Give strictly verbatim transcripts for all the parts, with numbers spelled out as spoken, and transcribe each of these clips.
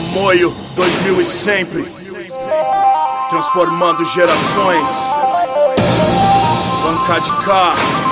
Moio dois mil e sempre, transformando gerações. Banca de cá.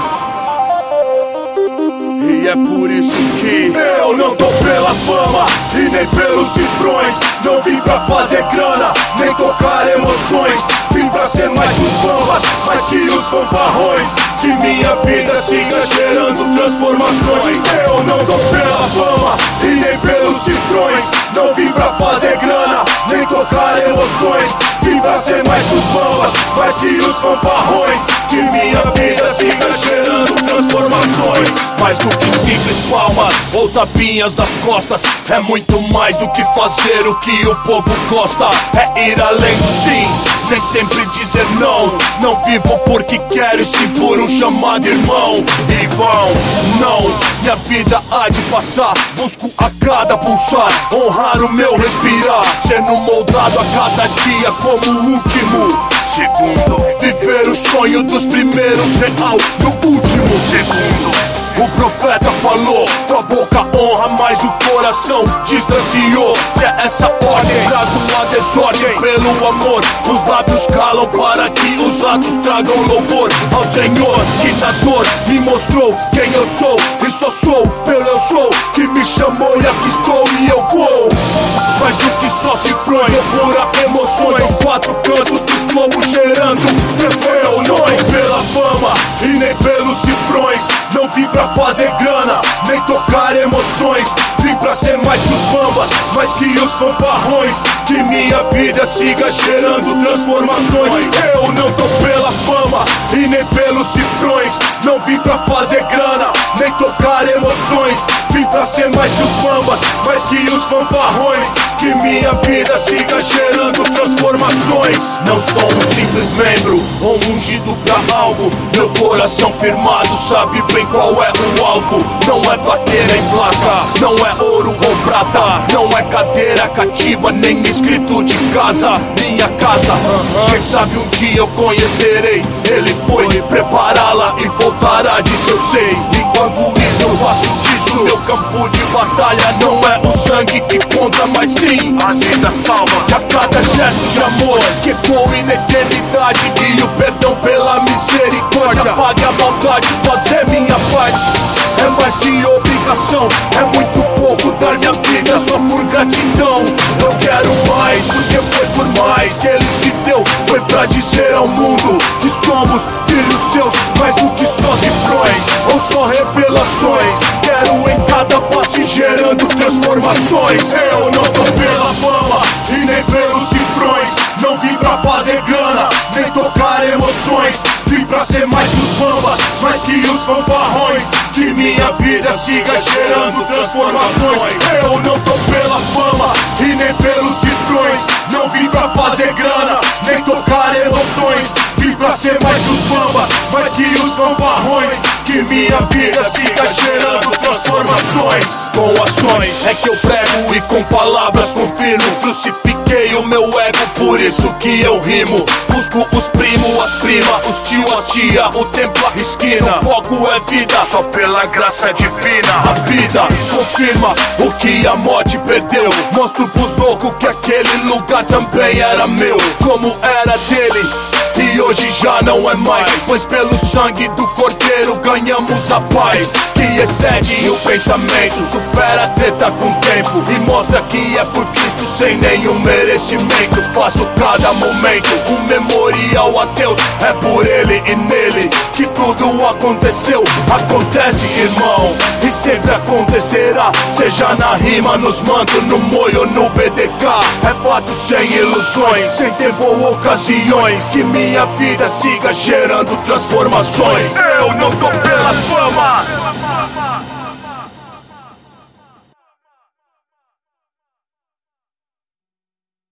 E é por isso que eu não tô pela fama e nem pelos cifrões. Não vim pra fazer grana, nem tocar emoções. Vim pra ser mais que os bombas, mais que os fanfarrões. Que minha vida siga gerando transformações. Eu não tô pela fama e nem pelos cifrões. Não vim pra fazer grana, nem tocar emoções. Vim pra ser mais que os bombas, mais que os fanfarrões. Que minha vida siga gerando transformações. Mais do que simples palmas ou tapinhas nas costas, é muito mais do que fazer o que o povo gosta. É ir além do sim, nem sempre dizer não. Não vivo porque quero e sim por um chamado irmão. E vão, não, minha vida há de passar. Busco a cada pulsar, honrar o meu respirar. Sendo moldado a cada dia como o último segundo. Viver o sonho dos primeiros real no último segundo. O profeta falou, tua boca honra, mas o coração distanciou. Se é essa ordem, trago a desordem. Pelo amor, os lábios calam para que os atos tragam louvor ao Senhor, que na dor me mostrou quem eu sou. E só sou pelo eu sou, que me chamou e aqui estou e eu vou. Mais do que só cifrões, eu pura emoções. Aos quatro cantos do globo gerando transformações. Não é pela fama e nem pelos cifrões. Não vim pra fazer grana, nem tocar emoções. Vim pra ser mais que os bambas, mais que os fanfarrões. Que minha vida siga gerando transformações. Eu não tô pela fama e nem pelos cifrões. Não vim pra fazer grana, nem tocar emoções. Vim pra ser mais que os bambas, mais que os fanfarrões. Que minha vida siga gerando transformações. Não sou um simples membro ou um ungido pra algo. Meu coração firmado sabe bem qual é o alvo. Não é plaqueira em placa, não é ouro ou prata. Não é cadeira cativa, nem escrito de casa. Minha casa, quem sabe um dia eu conhecerei. Ele foi prepará-la e voltará, disso eu sei. Enquanto isso eu faço disso meu campo de batalha. Não é o sangue que conta, mas sim a vida salva. A cada gesto de amor que ecoe na eternidade. E o perdão pela misericórdia pague a maldade, fazer minha parte. É mais que obrigação, é muito pouco dar minha vida só por gratidão. Eu quero mais, porque foi por mais que ele se deu. Foi pra dizer ao mundo que somos filhos seus, mais do que só cifrões ou só revelações. Quero em cada passo gerando transformações. Eu não tô pela fama e nem pelos cifrões. Não vim pra fazer grana, nem tocar emoções. Vim pra ser mais que os bambas, mais que os fanfarrões. Que minha vida siga gerando transformações. Eu não tô pela fama e nem pelos cifrões. Não vim pra fazer grana, nem tocar emoções. Vim pra ser mais que os bambas, mais que os fanfarrões. Que minha vida siga gerando transformações. Com ações é que eu prego e com palavras confirmo. Crucifiquei o meu ego, por isso que eu rimo. Busco os primos, as primas, os tio, as tia, o templo, a esquina. O foco é vida, só pela graça divina. A vida confirma o que a morte perdeu. Mostro pros loucos que aquele lugar também era meu, como era dele. E hoje já não é mais, pois pelo sangue do Cordeiro ganhamos a paz. Que excede o pensamento, supera a treta com o tempo. E mostra que é por Cristo sem nenhum merecimento. Faço cada momento um memorial a Deus. É por Ele e nele que tudo aconteceu. Acontece, irmão, e sempre acontecerá. Seja na rima, nos mantos, no moio, no B D K. É fato sem ilusões, sem tempo ou ocasiões. Que minha vida siga gerando transformações. Eu não tô pela fama